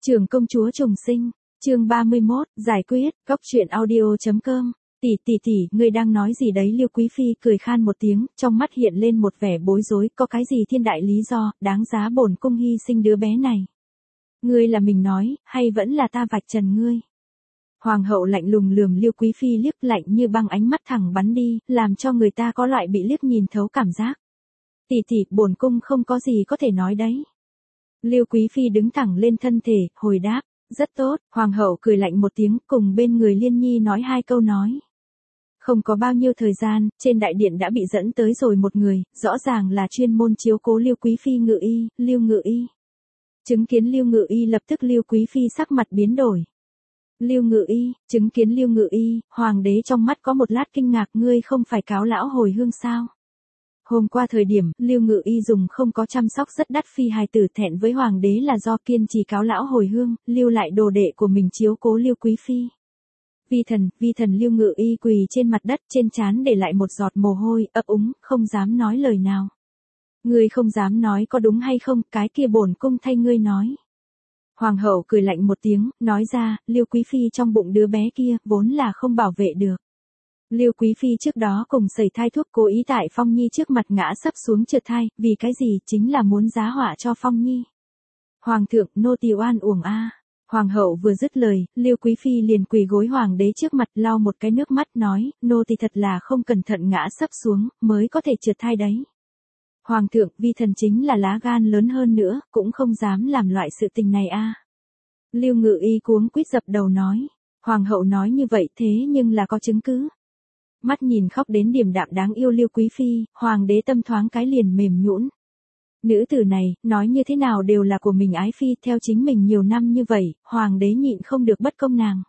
Trưởng công chúa trùng sinh, chương 31, giải quyết, góc truyện audio.com. Tỷ, ngươi đang nói gì đấy? Liêu Quý Phi cười khan một tiếng, trong mắt hiện lên một vẻ bối rối, có cái gì thiên đại lý do, đáng giá bổn cung hy sinh đứa bé này. Ngươi là mình nói, hay vẫn là ta vạch trần ngươi? Hoàng hậu lạnh lùng lườm Liêu Quý Phi liếc lạnh như băng, ánh mắt thẳng bắn đi, làm cho người ta có loại bị liếc nhìn thấu cảm giác. Tỷ, bổn cung không có gì có thể nói đấy. Liêu Quý Phi đứng thẳng lên thân thể, hồi đáp, rất tốt. Hoàng hậu cười lạnh một tiếng, cùng bên người Liên Nhi nói hai câu nói. Không có bao nhiêu thời gian, trên đại điện đã bị dẫn tới rồi một người, rõ ràng là chuyên môn chiếu cố Liêu Quý Phi Ngự Y, Liêu Ngự Y. Chứng kiến Liêu Ngự Y, lập tức Liêu Quý Phi sắc mặt biến đổi. Liêu Ngự Y, chứng kiến Liêu Ngự Y, hoàng đế trong mắt có một lát kinh ngạc, ngươi không phải cáo lão hồi hương sao? Hôm qua thời điểm, Liêu Ngự Y dùng không có chăm sóc rất đắt phi hài tử, thẹn với hoàng đế là do kiên trì cáo lão hồi hương, lưu lại đồ đệ của mình chiếu cố Liêu Quý Phi. Vi thần Liêu Ngự Y quỳ trên mặt đất, trên trán để lại một giọt mồ hôi, ấp úng, không dám nói lời nào. Ngươi không dám nói có đúng hay không, cái kia bổn cung thay ngươi nói. Hoàng hậu cười lạnh một tiếng, nói ra, Liêu Quý Phi trong bụng đứa bé kia, vốn là không bảo vệ được. Liêu Quý Phi trước đó cùng sẩy thai thuốc, cố ý tại Phong Nhi trước mặt ngã sấp xuống trượt thai, vì cái gì? Chính là muốn giá họa cho Phong Nhi. Hoàng thượng, nô tỳ oan uổng a. Hoàng hậu vừa dứt lời, Liêu Quý Phi liền quỳ gối hoàng đế trước mặt, lau một cái nước mắt, nói, nô tỳ thật là không cẩn thận ngã sấp xuống, mới có thể trượt thai đấy. Hoàng thượng, vi thần chính là lá gan lớn hơn nữa, cũng không dám làm loại sự tình này a. Liêu Ngự Y cuống quýt dập đầu nói. Hoàng hậu nói như vậy thế nhưng là có chứng cứ. Mắt nhìn khóc đến điềm đạm đáng yêu Liêu Quý Phi, hoàng đế tâm thoáng cái liền mềm nhũn. Nữ tử này, nói như thế nào đều là của mình ái phi, theo chính mình nhiều năm như vậy, hoàng đế nhịn không được bất công nàng.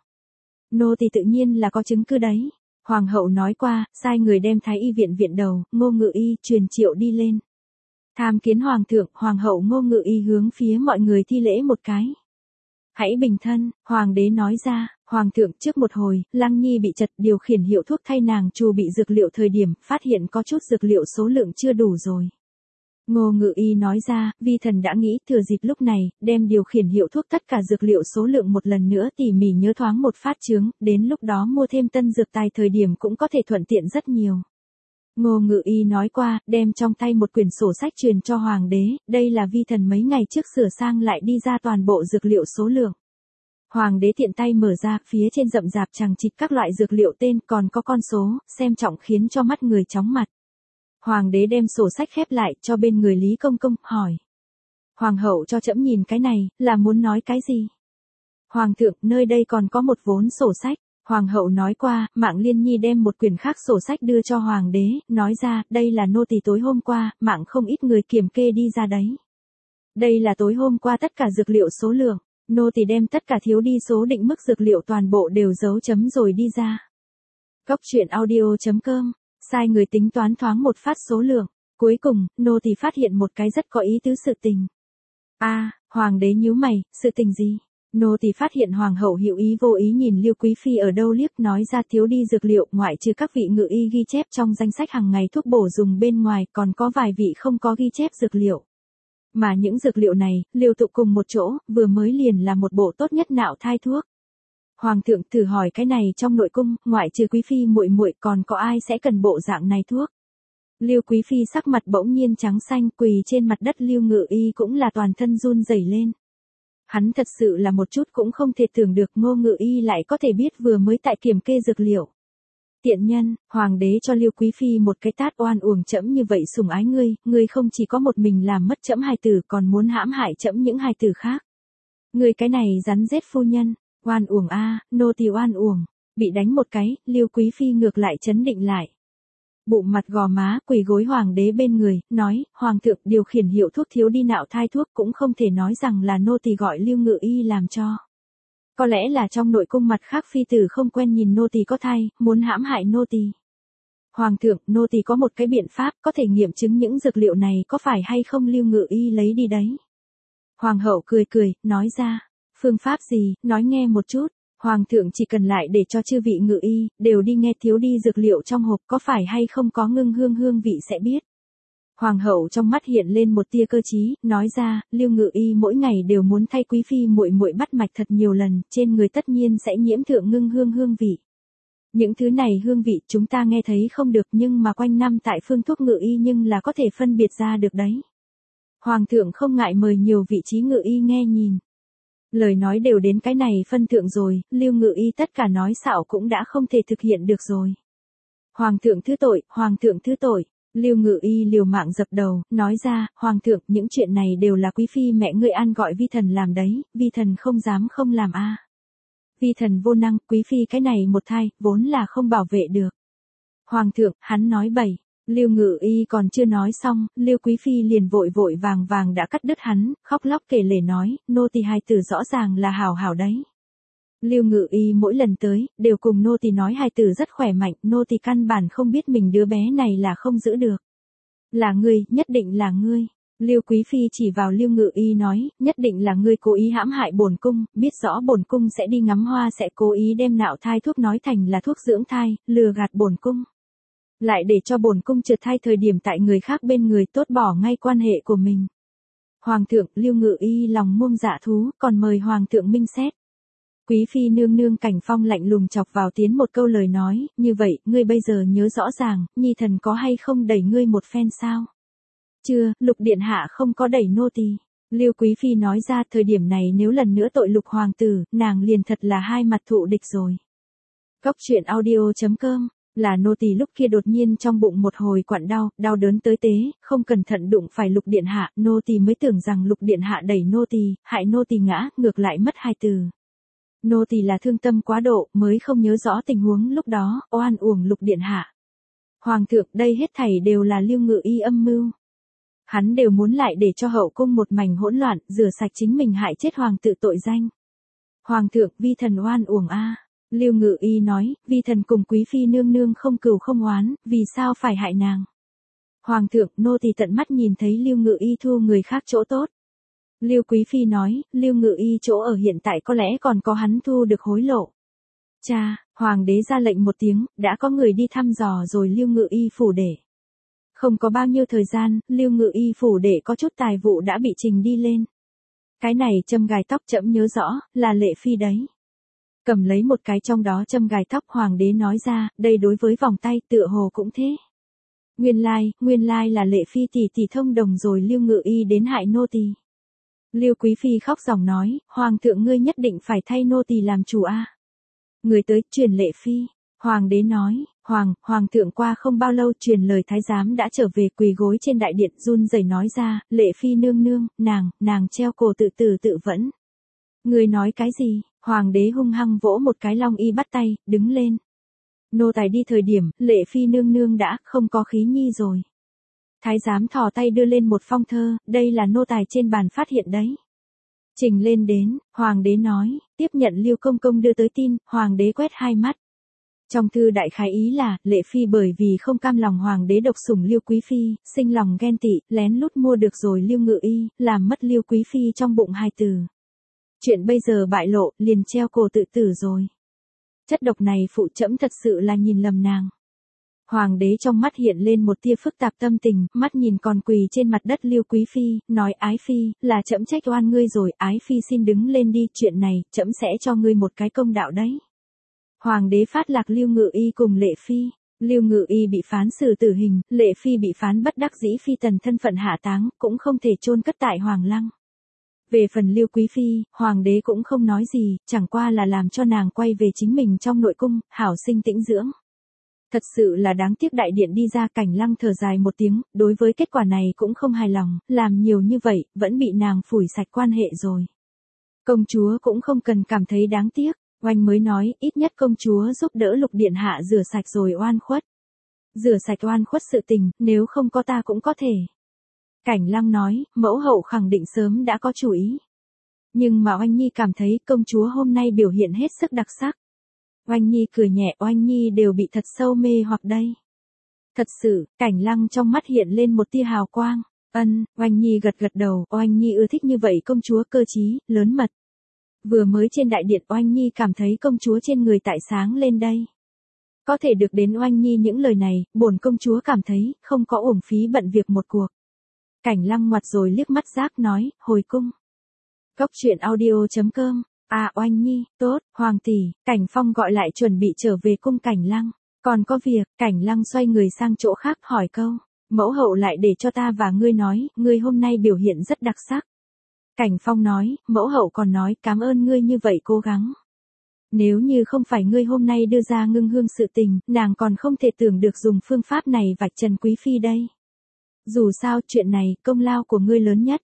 Nô tỳ tự nhiên là có chứng cứ đấy. Hoàng hậu nói qua, sai người đem Thái Y viện viện đầu, Ngô Ngự Y, truyền triệu đi lên. Tham kiến hoàng thượng, hoàng hậu Ngô Ngự Y hướng phía mọi người thi lễ một cái. Hãy bình thân, hoàng đế nói ra, hoàng thượng, trước một hồi, Lăng Nhi bị chật, điều khiển hiệu thuốc thay nàng chu bị dược liệu thời điểm, phát hiện có chút dược liệu số lượng chưa đủ rồi. Ngô Ngự Y nói ra, vi thần đã nghĩ thừa dịp lúc này, đem điều khiển hiệu thuốc tất cả dược liệu số lượng một lần nữa tỉ mỉ nhớ thoáng một phát chướng, đến lúc đó mua thêm tân dược tài thời điểm cũng có thể thuận tiện rất nhiều. Ngô Ngự Y nói qua, đem trong tay một quyển sổ sách truyền cho hoàng đế, đây là vi thần mấy ngày trước sửa sang lại đi ra toàn bộ dược liệu số lượng. Hoàng đế tiện tay mở ra, phía trên rậm rạp chằng chịt các loại dược liệu tên, còn có con số, xem trọng khiến cho mắt người chóng mặt. Hoàng đế đem sổ sách khép lại, cho bên người Lý Công Công, hỏi. Hoàng hậu cho trẫm nhìn cái này, là muốn nói cái gì? Hoàng thượng, nơi đây còn có một vốn sổ sách. Hoàng hậu nói qua, Mạng Liên Nhi đem một quyển khác sổ sách đưa cho hoàng đế, nói ra, đây là nô tỳ tối hôm qua, Mạng không ít người kiểm kê đi ra đấy. Đây là tối hôm qua tất cả dược liệu số lượng, nô tỳ đem tất cả thiếu đi số định mức dược liệu toàn bộ đều dấu chấm rồi đi ra. Góc truyện audio.com, sai người tính toán thoáng một phát số lượng, cuối cùng, nô tỳ phát hiện một cái rất có ý tứ sự tình. Hoàng đế nhíu mày, sự tình gì? Nô tỳ phát hiện hoàng hậu hữu ý vô ý nhìn Liêu Quý Phi ở đâu liếc, nói ra thiếu đi dược liệu, ngoại trừ các vị ngự y ghi chép trong danh sách hàng ngày thuốc bổ dùng bên ngoài, còn có vài vị không có ghi chép dược liệu. Mà những dược liệu này, liều tụ cùng một chỗ, vừa mới liền là một bộ tốt nhất nạo thai thuốc. Hoàng thượng, thử hỏi cái này trong nội cung, ngoại trừ Quý Phi muội muội còn có ai sẽ cần bộ dạng này thuốc? Liêu Quý Phi sắc mặt bỗng nhiên trắng xanh, quỳ trên mặt đất. Liêu Ngự Y cũng là toàn thân run rẩy lên. Hắn thật sự là một chút cũng không thể tưởng được Ngô Ngự Y lại có thể biết vừa mới tại kiểm kê dược liệu. Tiện nhân, hoàng đế cho Liêu Quý Phi một cái tát, oan uổng trẫm như vậy sủng ái ngươi không chỉ có một mình làm mất trẫm hài tử, còn muốn hãm hại trẫm những hài tử khác. Ngươi cái này rắn rết phu nhân, oan uổng a, nô tỳ oan uổng. Bị đánh một cái, Liêu Quý Phi ngược lại trấn định lại. Bụng mặt gò má, quỳ gối hoàng đế bên người, nói, hoàng thượng, điều khiển hiệu thuốc thiếu đi nạo thai thuốc cũng không thể nói rằng là nô tỳ gọi Liêu Ngự Y làm cho. Có lẽ là trong nội cung mặt khác phi tử không quen nhìn nô tỳ có thai, muốn hãm hại nô tỳ. Hoàng thượng, nô tỳ có một cái biện pháp có thể nghiệm chứng những dược liệu này có phải hay không Liêu Ngự Y lấy đi đấy. Hoàng hậu cười, nói ra, phương pháp gì, nói nghe một chút. Hoàng thượng chỉ cần lại để cho chư vị ngự y, đều đi nghe thiếu đi dược liệu trong hộp có phải hay không có ngưng hương vị sẽ biết. Hoàng hậu trong mắt hiện lên một tia cơ trí, nói ra, Lưu Ngự Y mỗi ngày đều muốn thay quý phi muội muội bắt mạch thật nhiều lần, trên người tất nhiên sẽ nhiễm thượng ngưng hương vị. Những thứ này hương vị chúng ta nghe thấy không được nhưng mà quanh năm tại phương thuốc Ngự Y nhưng là có thể phân biệt ra được đấy. Hoàng thượng không ngại mời nhiều vị trí Ngự Y nghe nhìn. Lời nói đều đến cái này phân thượng rồi, Lưu Ngự Y tất cả nói xạo cũng đã không thể thực hiện được rồi. Hoàng thượng thứ tội, Hoàng thượng thứ tội. Lưu Ngự Y liều mạng dập đầu, nói ra, Hoàng thượng, những chuyện này đều là quý phi mẹ ngươi an gọi vi thần làm đấy, vi thần không dám không làm a. Vi thần vô năng, quý phi cái này một thai, vốn là không bảo vệ được. Hoàng thượng, hắn nói bậy. Lưu Ngự Y còn chưa nói xong, Lưu quý phi liền vội vội vàng vàng đã cắt đứt hắn, khóc lóc kể lể nói, nô tỳ hài tử rõ ràng là hảo hảo đấy. Lưu Ngự Y mỗi lần tới, đều cùng nô tỳ nói hài tử rất khỏe mạnh, nô tỳ căn bản không biết mình đứa bé này là không giữ được. Là ngươi, nhất định là ngươi. Lưu quý phi chỉ vào Lưu Ngự Y nói, nhất định là ngươi cố ý hãm hại bổn cung, biết rõ bổn cung sẽ đi ngắm hoa sẽ cố ý đem nạo thai thuốc nói thành là thuốc dưỡng thai, lừa gạt bổn cung. Lại để cho bổn cung trượt thai thời điểm tại người khác bên người tốt bỏ ngay quan hệ của mình. Hoàng thượng, Lưu Ngự Y lòng muông dạ thú, còn mời Hoàng thượng minh xét. Quý phi nương nương Cảnh Phong lạnh lùng chọc vào tiến một câu lời nói, như vậy, ngươi bây giờ nhớ rõ ràng, nhi thần có hay không đẩy ngươi một phen sao? Chưa, Lục điện hạ không có đẩy nô tỳ. Lưu quý phi nói ra, thời điểm này nếu lần nữa tội Lục hoàng tử, nàng liền thật là hai mặt thụ địch rồi. Góc truyện audio.com, là nô tỳ lúc kia đột nhiên trong bụng một hồi quặn đau, đau đớn tới tế, không cẩn thận đụng phải Lục điện hạ, nô tỳ mới tưởng rằng Lục điện hạ đẩy nô tỳ, hại nô tỳ ngã, ngược lại mất hai từ. Nô tỳ là thương tâm quá độ, mới không nhớ rõ tình huống lúc đó, oan uổng Lục điện hạ. Hoàng thượng, đây hết thảy đều là Lưu Ngự Y âm mưu. Hắn đều muốn lại để cho hậu cung một mảnh hỗn loạn, rửa sạch chính mình hại chết hoàng tử tội danh. Hoàng thượng, vi thần oan uổng a. Lưu Ngự Y nói, vi thần cùng quý phi nương nương không cừu không oán, vì sao phải hại nàng? Hoàng thượng, nô tỳ tận mắt nhìn thấy Lưu Ngự Y thu người khác chỗ tốt. Lưu quý phi nói, Lưu Ngự Y chỗ ở hiện tại có lẽ còn có hắn thu được hối lộ. Cha, hoàng đế ra lệnh một tiếng, đã có người đi thăm dò rồi Lưu Ngự Y phủ để. Không có bao nhiêu thời gian, Lưu Ngự Y phủ để có chút tài vụ đã bị trình đi lên. Cái này châm gài tóc trẫm nhớ rõ, là Lệ phi đấy. Cầm lấy một cái trong đó châm gài tóc, hoàng đế nói ra, đây đối với vòng tay tựa hồ cũng thế. Nguyên lai là Lệ phi tỷ thông đồng rồi Lưu Ngự Y đến hại nô tỳ. Lưu quý phi khóc ròng nói, hoàng thượng ngươi nhất định phải thay nô tỳ làm chủ a. Người tới truyền Lệ phi. Hoàng đế nói, hoàng thượng qua không bao lâu truyền lời thái giám đã trở về, quỳ gối trên đại điện run rẩy nói ra, Lệ phi nương nương, nàng treo cổ tự vẫn. Người nói cái gì? Hoàng đế hung hăng vỗ một cái long y bắt tay, đứng lên. Nô tài đi thời điểm, Lệ phi nương nương đã không có khí nhi rồi. Thái giám thò tay đưa lên một phong thơ, đây là nô tài trên bàn phát hiện đấy. Trình lên đến, hoàng đế nói, tiếp nhận Lưu công công đưa tới tin, hoàng đế quét hai mắt. Trong thư đại khái ý là, Lệ phi bởi vì không cam lòng hoàng đế độc sủng Lưu quý phi, sinh lòng ghen tị, lén lút mua được rồi Lưu Ngự Y, làm mất Lưu quý phi trong bụng hai từ. Chuyện bây giờ bại lộ, liền treo cổ tự tử rồi. Chất độc này phụ trẫm thật sự là nhìn lầm nàng. Hoàng đế trong mắt hiện lên một tia phức tạp tâm tình, mắt nhìn còn quỳ trên mặt đất Lưu quý phi, nói ái phi, là trẫm trách oan ngươi rồi, ái phi xin đứng lên đi, chuyện này, trẫm sẽ cho ngươi một cái công đạo đấy. Hoàng đế phát lạc Lưu Ngự Y cùng Lệ phi. Lưu Ngự Y bị phán xử tử hình, Lệ phi bị phán bất đắc dĩ phi tần thân phận hạ táng, cũng không thể chôn cất tại hoàng lăng. Về phần Lưu quý phi, hoàng đế cũng không nói gì, chẳng qua là làm cho nàng quay về chính mình trong nội cung, hảo sinh tĩnh dưỡng. Thật sự là đáng tiếc đại điện đi ra, Cảnh Lăng thở dài một tiếng, đối với kết quả này cũng không hài lòng, làm nhiều như vậy, vẫn bị nàng phủi sạch quan hệ rồi. Công chúa cũng không cần cảm thấy đáng tiếc, oanh mới nói, ít nhất công chúa giúp đỡ Lục điện hạ rửa sạch rồi oan khuất. Rửa sạch oan khuất sự tình, nếu không có ta cũng có thể. Cảnh Lăng nói, mẫu hậu khẳng định sớm đã có chủ ý. Nhưng mà Oanh Nhi cảm thấy công chúa hôm nay biểu hiện hết sức đặc sắc. Oanh Nhi cười nhẹ, Oanh Nhi đều bị thật sâu mê hoặc đây. Thật sự, Cảnh Lăng trong mắt hiện lên một tia hào quang. Oanh Nhi gật đầu, Oanh Nhi ưa thích như vậy công chúa cơ trí, lớn mật. Vừa mới trên đại điện Oanh Nhi cảm thấy công chúa trên người tại sáng lên đây. Có thể được đến Oanh Nhi những lời này, bổn công chúa cảm thấy, không có uổng phí bận việc một cuộc. Cảnh Lăng ngoặt rồi liếc mắt Giác nói, hồi cung. Cốc truyện audio.com. À Oanh Nhi, tốt, Hoàng tỷ, Cảnh Phong gọi lại chuẩn bị trở về cung Cảnh Lăng. Còn có việc, Cảnh Lăng xoay người sang chỗ khác hỏi câu. Mẫu hậu lại để cho ta và ngươi nói, ngươi hôm nay biểu hiện rất đặc sắc. Cảnh Phong nói, mẫu hậu còn nói cảm ơn ngươi như vậy cố gắng. Nếu như không phải ngươi hôm nay đưa ra ngưng hương sự tình, nàng còn không thể tưởng được dùng phương pháp này vạch trần quý phi đây. Dù sao chuyện này, công lao của ngươi lớn nhất.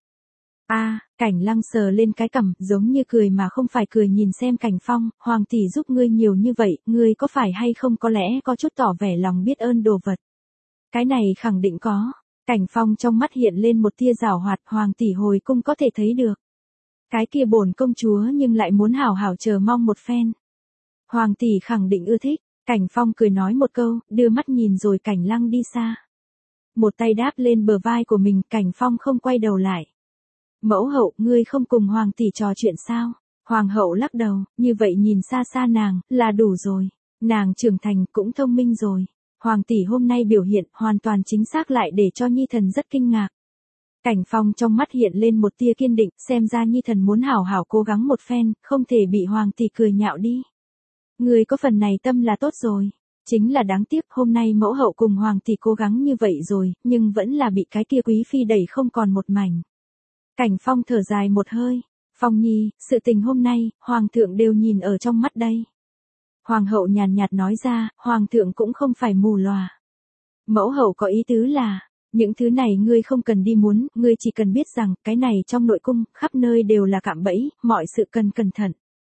Cảnh Lăng sờ lên cái cằm, giống như cười mà không phải cười nhìn xem Cảnh Phong, Hoàng tỷ giúp ngươi nhiều như vậy, ngươi có phải hay không có lẽ có chút tỏ vẻ lòng biết ơn đồ vật. Cái này khẳng định có. Cảnh Phong trong mắt hiện lên một tia giảo hoạt, Hoàng tỷ hồi cung có thể thấy được. Cái kia bổn công chúa nhưng lại muốn hảo hảo chờ mong một phen. Hoàng tỷ khẳng định ưa thích. Cảnh Phong cười nói một câu, đưa mắt nhìn rồi Cảnh Lăng đi xa. Một tay đáp lên bờ vai của mình, Cảnh Phong không quay đầu lại. Mẫu hậu, ngươi không cùng Hoàng tỷ trò chuyện sao? Hoàng hậu lắc đầu, như vậy nhìn xa xa nàng, là đủ rồi. Nàng trưởng thành cũng thông minh rồi. Hoàng tỷ hôm nay biểu hiện hoàn toàn chính xác lại để cho Nhi thần rất kinh ngạc. Cảnh Phong trong mắt hiện lên một tia kiên định, xem ra Nhi thần muốn hảo hảo cố gắng một phen, không thể bị Hoàng tỷ cười nhạo đi. Người có phần này tâm là tốt rồi. Chính là đáng tiếc hôm nay mẫu hậu cùng Hoàng tỷ cố gắng như vậy rồi, nhưng vẫn là bị cái kia quý phi đẩy không còn một mảnh. Cảnh Phong thở dài một hơi. Phong Nhi, sự tình hôm nay, Hoàng thượng đều nhìn ở trong mắt đây. Hoàng hậu nhàn nhạt nói ra, Hoàng thượng cũng không phải mù lòa. Mẫu hậu có ý tứ là, những thứ này ngươi không cần đi muốn, ngươi chỉ cần biết rằng, cái này trong nội cung, khắp nơi đều là cạm bẫy, mọi sự cần cẩn thận.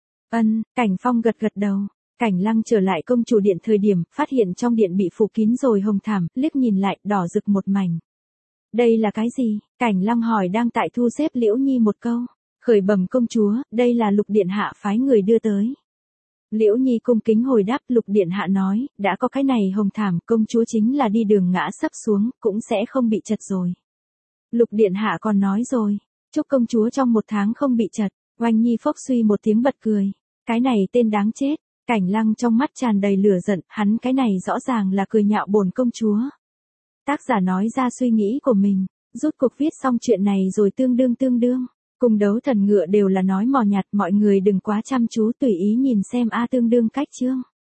Cảnh Phong gật gật đầu. Cảnh Lăng trở lại công chủ điện thời điểm, phát hiện trong điện bị phủ kín rồi hồng thảm, liếc nhìn lại, đỏ rực một mảnh. Đây là cái gì? Cảnh Lăng hỏi đang tại thu xếp Liễu Nhi một câu. Khởi bẩm công chúa, đây là Lục điện hạ phái người đưa tới. Liễu Nhi cung kính hồi đáp, Lục điện hạ nói, đã có cái này hồng thảm, công chúa chính là đi đường ngã sắp xuống, cũng sẽ không bị chật rồi. Lục điện hạ còn nói rồi, chúc công chúa trong 1 tháng không bị chật. Oanh Nhi phốc suy một tiếng bật cười. Cái này tên đáng chết. Cảnh Lăng trong mắt tràn đầy lửa giận, hắn cái này rõ ràng là cười nhạo bổn công chúa. Tác giả nói ra suy nghĩ của mình, rút cuộc viết xong chuyện này rồi tương đương. Cung đấu thần ngựa đều là nói mò nhạt, mọi người đừng quá chăm chú, tùy ý nhìn xem tương đương cách chương.